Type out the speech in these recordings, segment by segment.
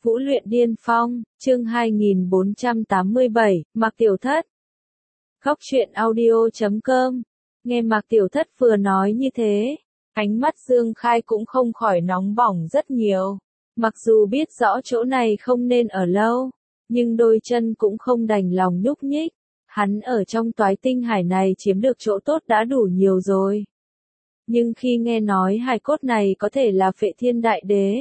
Vũ luyện điên phong, chương 2487, Mạc Tiểu Thất. Góc truyện audio.com. Nghe Mạc Tiểu Thất vừa nói như thế, ánh mắt Dương Khai cũng không khỏi nóng bỏng rất nhiều. Mặc dù biết rõ chỗ này không nên ở lâu, nhưng đôi chân cũng không đành lòng nhúc nhích. Hắn ở trong toái tinh hải này chiếm được chỗ tốt đã đủ nhiều rồi. Nhưng khi nghe nói hài cốt này có thể là Phệ Thiên Đại Đế,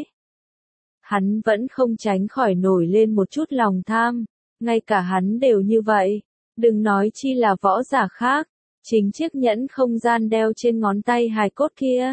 hắn vẫn không tránh khỏi nổi lên một chút lòng tham, ngay cả hắn đều như vậy, đừng nói chi là võ giả khác, chính chiếc nhẫn không gian đeo trên ngón tay hài cốt kia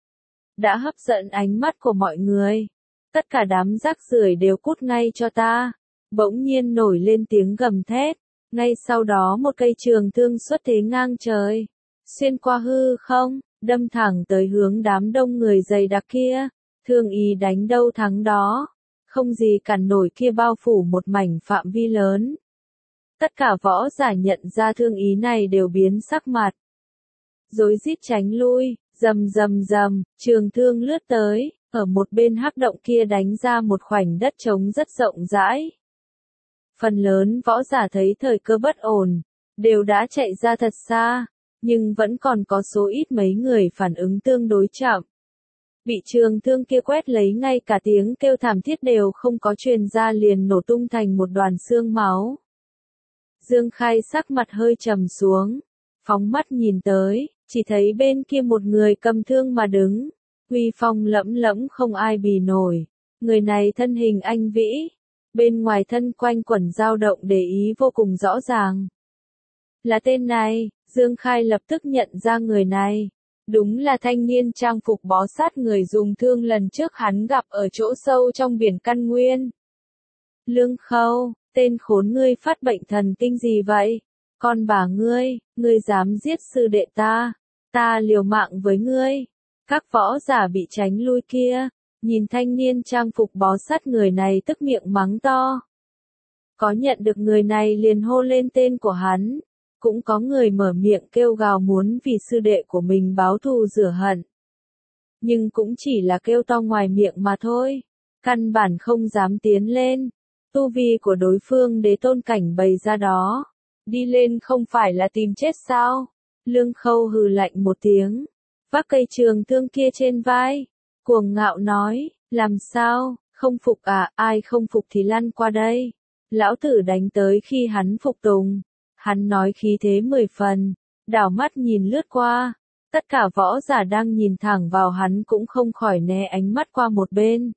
đã hấp dẫn ánh mắt của mọi người. Tất cả đám rác rưởi đều cút ngay cho ta. Bỗng nhiên nổi lên tiếng gầm thét, ngay sau đó một cây trường thương xuất thế ngang trời, xuyên qua hư không, đâm thẳng tới hướng đám đông người dày đặc kia. Thương ý đánh đâu thắng đó, không gì cản nổi kia bao phủ một mảnh phạm vi lớn. Tất cả võ giả nhận ra thương ý này đều biến sắc mặt, rối rít tránh lui, rầm rầm rầm, trường thương lướt tới, ở một bên hắc động kia đánh ra một khoảnh đất trống rất rộng rãi. Phần lớn võ giả thấy thời cơ bất ổn, đều đã chạy ra thật xa, nhưng vẫn còn có số ít mấy người phản ứng tương đối chậm. Bị trường thương kia quét lấy, ngay cả tiếng kêu thảm thiết đều không có truyền ra liền nổ tung thành một đoàn xương máu. Dương Khai sắc mặt hơi trầm xuống, phóng mắt nhìn tới, chỉ thấy bên kia một người cầm thương mà đứng, uy phong lẫm lẫm không ai bì nổi. Người này thân hình anh vĩ, bên ngoài thân quanh quẩn dao động để ý vô cùng rõ ràng. Là tên này, Dương Khai lập tức nhận ra người này. Đúng là thanh niên trang phục bó sát người dùng thương lần trước hắn gặp ở chỗ sâu trong biển Căn Nguyên. Lương Khâu, tên khốn ngươi phát bệnh thần kinh gì vậy? Con bà ngươi dám giết sư đệ ta liều mạng với ngươi. Các võ giả bị tránh lui kia, nhìn thanh niên trang phục bó sát người này tức miệng mắng to. Có nhận được người này liền hô lên tên của hắn. Cũng có người mở miệng kêu gào muốn vì sư đệ của mình báo thù rửa hận. Nhưng cũng chỉ là kêu to ngoài miệng mà thôi. Căn bản không dám tiến lên. Tu vi của đối phương đế tôn cảnh bày ra đó. Đi lên không phải là tìm chết sao? Lương Khâu hừ lạnh một tiếng. Vác cây trường thương kia trên vai. Cuồng ngạo nói, làm sao, không phục à, ai không phục thì lăn qua đây. Lão tử đánh tới khi hắn phục tùng. Hắn nói khí thế 10 phần, đảo mắt nhìn lướt qua, tất cả võ giả đang nhìn thẳng vào hắn cũng không khỏi né ánh mắt qua một bên.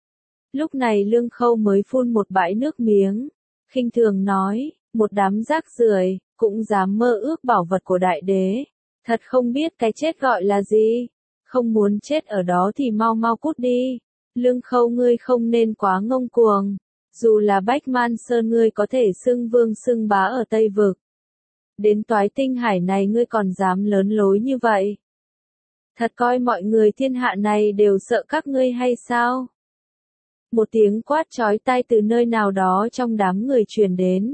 Lúc này Lương Khâu mới phun một bãi nước miếng, khinh thường nói, một đám rác rưởi cũng dám mơ ước bảo vật của đại đế, thật không biết cái chết gọi là gì, không muốn chết ở đó thì mau mau cút đi. Lương Khâu ngươi không nên quá ngông cuồng. Dù là Bách Man Sơn ngươi có thể xưng vương xưng bá ở Tây Vực, đến toái tinh hải này ngươi còn dám lớn lối như vậy. Thật coi mọi người thiên hạ này đều sợ các ngươi hay sao? Một tiếng quát chói tai từ nơi nào đó trong đám người truyền đến.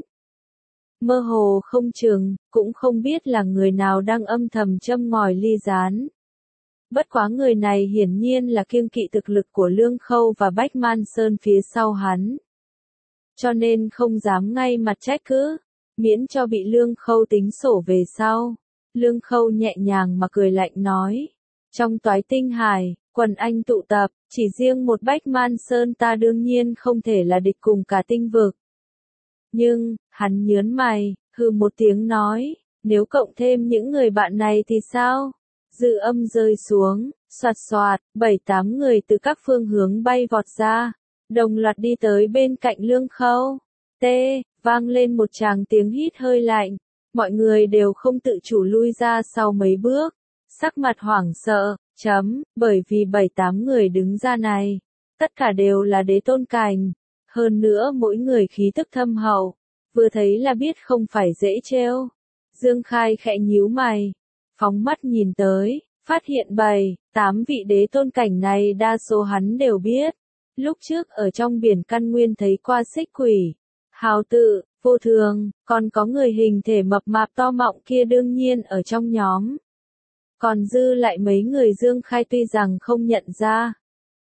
Mơ hồ không chừng, cũng không biết là người nào đang âm thầm châm ngòi ly gián. Bất quá người này hiển nhiên là kiêng kỵ thực lực của Lương Khâu và Bách Man Sơn phía sau hắn. Cho nên không dám ngay mặt trách cứ, miễn cho bị Lương Khâu tính sổ về sau. Lương Khâu nhẹ nhàng mà cười lạnh nói, trong toái tinh hải, quần anh tụ tập, chỉ riêng một Bách Man Sơn ta đương nhiên không thể là địch cùng cả tinh vực. Nhưng, hắn nhớn mày, hừ một tiếng nói, nếu cộng thêm những người bạn này thì sao? Dư âm rơi xuống, xoạt xoạt, 7-8 người từ các phương hướng bay vọt ra. Đồng loạt đi tới bên cạnh Lương Khâu. Vang lên một tràng tiếng hít hơi lạnh. Mọi người đều không tự chủ lui ra sau mấy bước. Sắc mặt hoảng sợ, bởi vì 7-8 người đứng ra này. Tất cả đều là đế tôn cảnh. Hơn nữa mỗi người khí tức thâm hậu. Vừa thấy là biết không phải dễ trêu. Dương Khai khẽ nhíu mày. Phóng mắt nhìn tới, phát hiện 7-8 vị đế tôn cảnh này đa số hắn đều biết. Lúc trước ở trong biển Căn Nguyên thấy qua Xích Quỷ, Hào Tự, Vô Thường, còn có người hình thể mập mạp to mọng kia đương nhiên ở trong nhóm. Còn dư lại mấy người Dương Khai tuy rằng không nhận ra.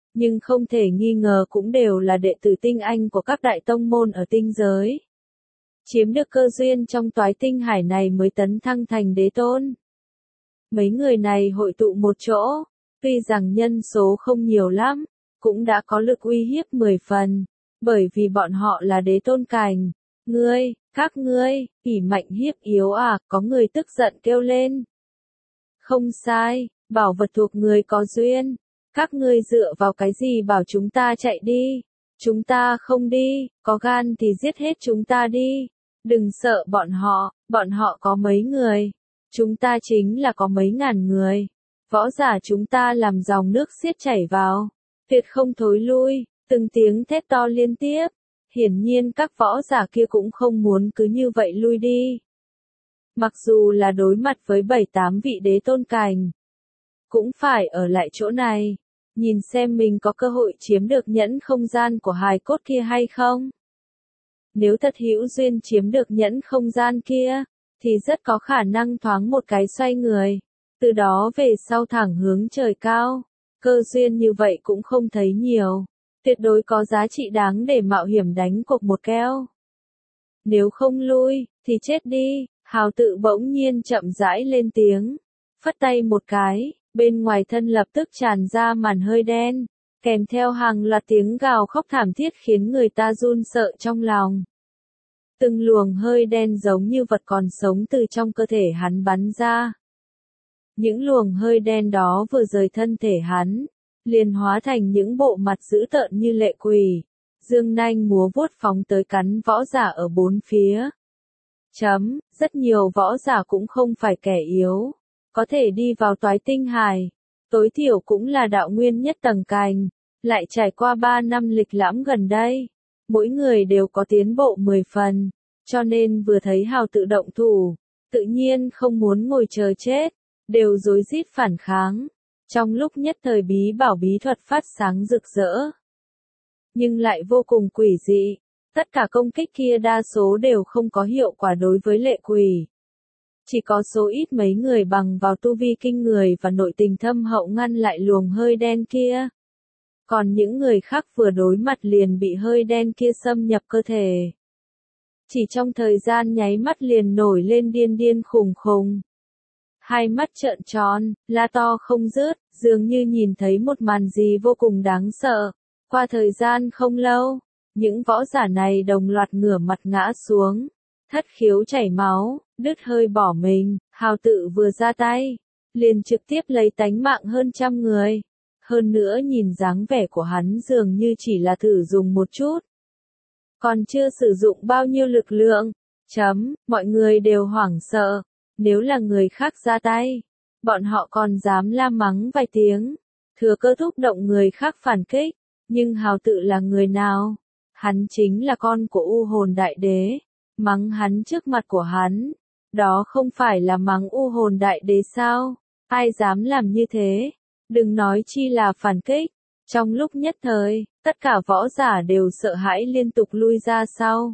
nhưng không thể nghi ngờ cũng đều là đệ tử tinh anh của các đại tông môn ở tinh giới. Chiếm được cơ duyên trong toái tinh hải này mới tấn thăng thành đế tôn. Mấy người này hội tụ một chỗ, tuy rằng nhân số không nhiều lắm, cũng đã có lực uy hiếp 10 phần, bởi vì bọn họ là đế tôn cảnh. Các ngươi, ỷ mạnh hiếp yếu à, có người tức giận kêu lên. Không sai, bảo vật thuộc người có duyên, các ngươi dựa vào cái gì bảo chúng ta chạy đi, chúng ta không đi, có gan thì giết hết chúng ta đi, đừng sợ bọn họ có mấy người, chúng ta chính là có mấy ngàn người, võ giả chúng ta làm dòng nước xiết chảy vào, tuyệt không thối lui, từng tiếng thét to liên tiếp. Hiển nhiên các võ giả kia cũng không muốn cứ như vậy lui đi. Mặc dù là đối mặt với 7-8 vị đế tôn cảnh, cũng phải ở lại chỗ này, nhìn xem mình có cơ hội chiếm được nhẫn không gian của hài cốt kia hay không. Nếu thật hữu duyên chiếm được nhẫn không gian kia, thì rất có khả năng thoáng một cái xoay người, từ đó về sau thẳng hướng trời cao. Cơ duyên như vậy cũng không thấy nhiều. Tuyệt đối có giá trị đáng để mạo hiểm đánh cuộc một keo. Nếu không lui, thì chết đi, Hào Tự bỗng nhiên chậm rãi lên tiếng. Phất tay một cái, bên ngoài thân lập tức tràn ra màn hơi đen, kèm theo hàng loạt tiếng gào khóc thảm thiết khiến người ta run sợ trong lòng. Từng luồng hơi đen giống như vật còn sống từ trong cơ thể hắn bắn ra. Những luồng hơi đen đó vừa rời thân thể hắn, liền hóa thành những bộ mặt dữ tợn như lệ quỷ, dương nanh múa vuốt phóng tới cắn võ giả ở bốn phía. Rất nhiều võ giả cũng không phải kẻ yếu, có thể đi vào toái tinh hải, tối thiểu cũng là đạo nguyên nhất tầng cành, lại trải qua 3 năm lịch lãm gần đây, mỗi người đều có tiến bộ 10 phần, cho nên vừa thấy Hào Tự động thủ, tự nhiên không muốn ngồi chờ chết, đều rối rít phản kháng. Trong lúc nhất thời bí bảo bí thuật phát sáng rực rỡ, nhưng lại vô cùng quỷ dị, tất cả công kích kia đa số đều không có hiệu quả đối với lệ quỷ. Chỉ có số ít mấy người bằng vào tu vi kinh người và nội tình thâm hậu ngăn lại luồng hơi đen kia. Còn những người khác vừa đối mặt liền bị hơi đen kia xâm nhập cơ thể. Chỉ trong thời gian nháy mắt liền nổi lên điên điên khùng khùng. Hai mắt trợn tròn, la to không dứt, dường như nhìn thấy một màn gì vô cùng đáng sợ. Qua thời gian không lâu, những võ giả này đồng loạt ngửa mặt ngã xuống, thất khiếu chảy máu, đứt hơi bỏ mình. Hào Tự vừa ra tay, liền trực tiếp lấy tánh mạng hơn 100 người. Hơn nữa nhìn dáng vẻ của hắn dường như chỉ là thử dùng một chút, còn chưa sử dụng bao nhiêu lực lượng. Mọi người đều hoảng sợ. Nếu là người khác ra tay, bọn họ còn dám la mắng vài tiếng, thừa cơ thúc động người khác phản kích, nhưng Hào Tự là người nào? Hắn chính là con của U Hồn Đại Đế, mắng hắn trước mặt của hắn, đó không phải là mắng U Hồn Đại Đế sao? Ai dám làm như thế? Đừng nói chi là phản kích. Trong lúc nhất thời, tất cả võ giả đều sợ hãi liên tục lui ra sau.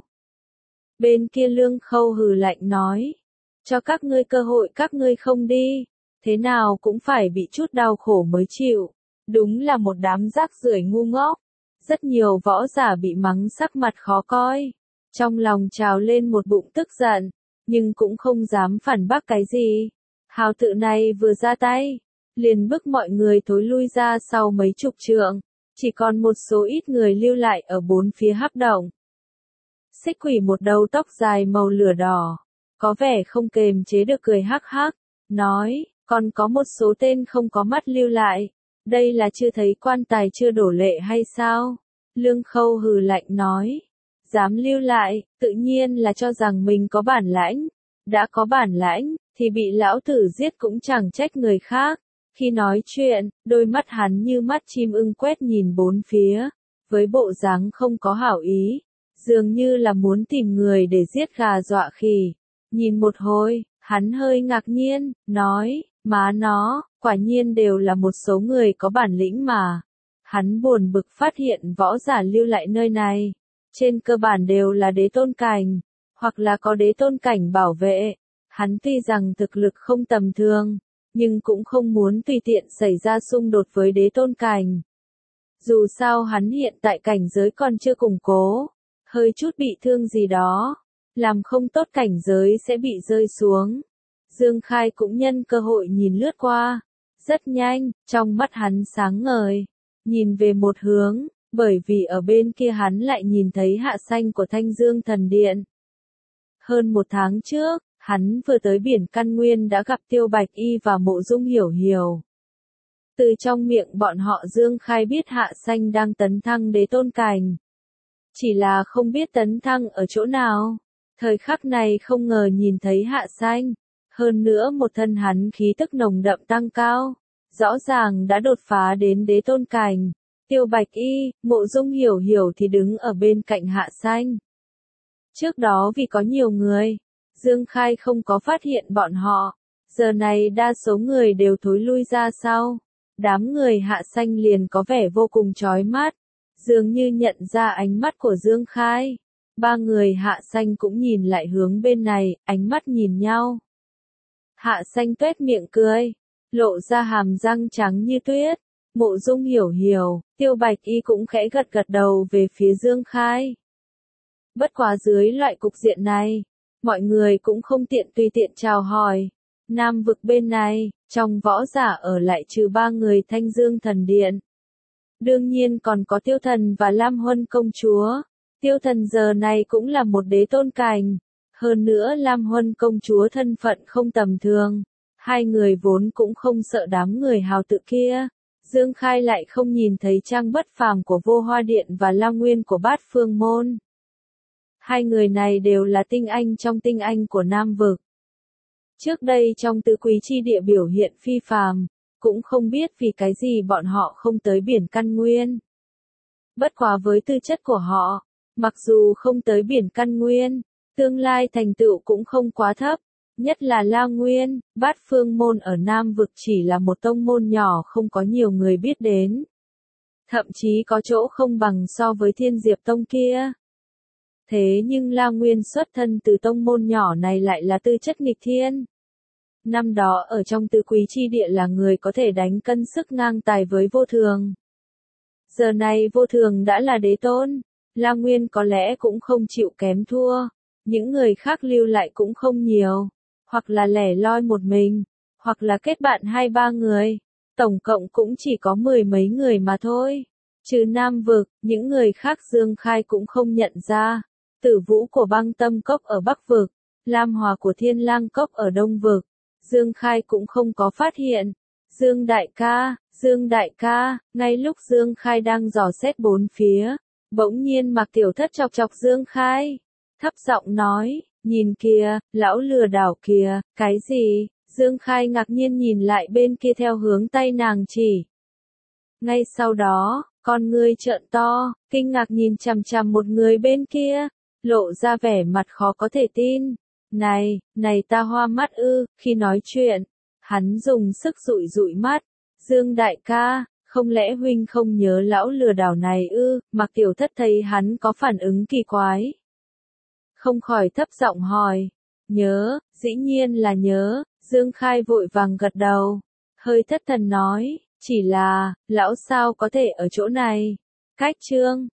Bên kia Lương Khâu hừ lạnh nói, cho các ngươi cơ hội các ngươi không đi, thế nào cũng phải bị chút đau khổ mới chịu. Đúng là một đám rác rưởi ngu ngốc. Rất nhiều võ giả bị mắng sắc mặt khó coi, trong lòng trào lên một bụng tức giận, nhưng cũng không dám phản bác cái gì. Hào Tự này vừa ra tay, liền bức mọi người thối lui ra sau mấy chục trượng, chỉ còn một số ít người lưu lại ở bốn phía hắc động. Xích Quỷ một đầu tóc dài màu lửa đỏ, có vẻ không kềm chế được cười hắc hắc, nói, còn có một số tên không có mắt lưu lại, đây là chưa thấy quan tài chưa đổ lệ hay sao? Lương Khâu hừ lạnh nói, dám lưu lại, tự nhiên là cho rằng mình có bản lãnh, đã có bản lãnh, thì bị lão tử giết cũng chẳng trách người khác. Khi nói chuyện, đôi mắt hắn như mắt chim ưng quét nhìn bốn phía, với bộ dáng không có hảo ý, dường như là muốn tìm người để giết gà dọa khỉ. Nhìn một hồi, hắn hơi ngạc nhiên, nói, má nó, quả nhiên đều là một số người có bản lĩnh mà. Hắn buồn bực phát hiện võ giả lưu lại nơi này, trên cơ bản đều là đế tôn cảnh, hoặc là có đế tôn cảnh bảo vệ. Hắn tuy rằng thực lực không tầm thường, nhưng cũng không muốn tùy tiện xảy ra xung đột với đế tôn cảnh. Dù sao hắn hiện tại cảnh giới còn chưa củng cố, hơi chút bị thương gì đó, làm không tốt cảnh giới sẽ bị rơi xuống. Dương Khai cũng nhân cơ hội nhìn lướt qua, rất nhanh, trong mắt hắn sáng ngời, nhìn về một hướng, bởi vì ở bên kia hắn lại nhìn thấy hạ xanh của Thanh Dương Thần Điện. Hơn một tháng trước, hắn vừa tới biển Căn Nguyên đã gặp Tiêu Bạch Y và Mộ Dung Hiểu Hiểu. Từ trong miệng bọn họ Dương Khai biết hạ xanh đang tấn thăng đế tôn cảnh. Chỉ là không biết tấn thăng ở chỗ nào. Thời khắc này không ngờ nhìn thấy hạ xanh. Hơn nữa một thân hắn khí tức nồng đậm tăng cao. Rõ ràng đã đột phá đến đế tôn cảnh. Tiêu Bạch Y, Mộ Dung Hiểu Hiểu thì đứng ở bên cạnh hạ xanh. Trước đó vì có nhiều người, Dương Khai không có phát hiện bọn họ. Giờ này đa số người đều thối lui ra sau. Đám người hạ xanh liền có vẻ vô cùng chói mắt. Dường như nhận ra ánh mắt của Dương Khai. Ba người hạ xanh cũng nhìn lại hướng bên này, ánh mắt nhìn nhau. Hạ xanh tuét miệng cười, lộ ra hàm răng trắng như tuyết. Mộ Dung Hiểu Hiểu, Tiêu Bạch Y cũng khẽ gật gật đầu về phía Dương Khai. Bất quá dưới loại cục diện này, mọi người cũng không tiện tùy tiện chào hỏi. Nam vực bên này, trong võ giả ở lại trừ 3 người Thanh Dương Thần Điện. Đương nhiên còn có Tiêu Thần và Lam Huân công chúa. Tiêu Thần giờ này cũng là một đế tôn cảnh. Hơn nữa Lam Huân công chúa thân phận không tầm thường. Hai người vốn cũng không sợ đám người hào tự kia. Dương Khai lại không nhìn thấy trang bất phàm của Vô Hoa Điện và Lao Nguyên của Bát Phương Môn. Hai người này đều là tinh anh trong tinh anh của Nam vực. Trước đây trong tứ quý chi địa biểu hiện phi phàm, cũng không biết vì cái gì bọn họ không tới biển Căn Nguyên. Bất quá với tư chất của họ, mặc dù không tới biển Căn Nguyên, tương lai thành tựu cũng không quá thấp, nhất là La Nguyên, Bát Phương Môn ở Nam vực chỉ là một tông môn nhỏ không có nhiều người biết đến. Thậm chí có chỗ không bằng so với Thiên Diệp Tông kia. Thế nhưng La Nguyên xuất thân từ tông môn nhỏ này lại là tư chất nghịch thiên. Năm đó ở trong tứ quý chi địa là người có thể đánh cân sức ngang tài với Vô Thường. Giờ này Vô Thường đã là đế tôn, La Nguyên có lẽ cũng không chịu kém thua. Những người khác lưu lại cũng không nhiều, hoặc là lẻ loi một mình, hoặc là kết bạn 2-3 người. Tổng cộng cũng chỉ có 10 mấy người mà thôi. Trừ Nam vực, những người khác Dương Khai cũng không nhận ra. Tử Vũ của Băng Tâm Cốc ở Bắc vực, Lam Hòa của Thiên Lang Cốc ở Đông vực, Dương Khai cũng không có phát hiện. Dương đại ca, ngay lúc Dương Khai đang dò xét bốn phía, bỗng nhiên Mạc Tiểu Thất chọc chọc Dương Khai, thấp giọng nói, nhìn kìa, lão lừa đảo kìa, cái gì? Dương Khai ngạc nhiên nhìn lại bên kia theo hướng tay nàng chỉ. Ngay sau đó, con ngươi trợn to, kinh ngạc nhìn chằm chằm một người bên kia, lộ ra vẻ mặt khó có thể tin. Này ta hoa mắt ư? Khi nói chuyện, hắn dùng sức dụi dụi mắt. Dương đại ca, không lẽ huynh không nhớ lão lừa đảo này ư? Mạc Tiểu Thất thấy hắn có phản ứng kỳ quái, không khỏi thấp giọng hỏi. Nhớ, dĩ nhiên là nhớ. Dương Khai vội vàng gật đầu, hơi thất thần nói, chỉ là, lão sao có thể ở chỗ này? Cách chương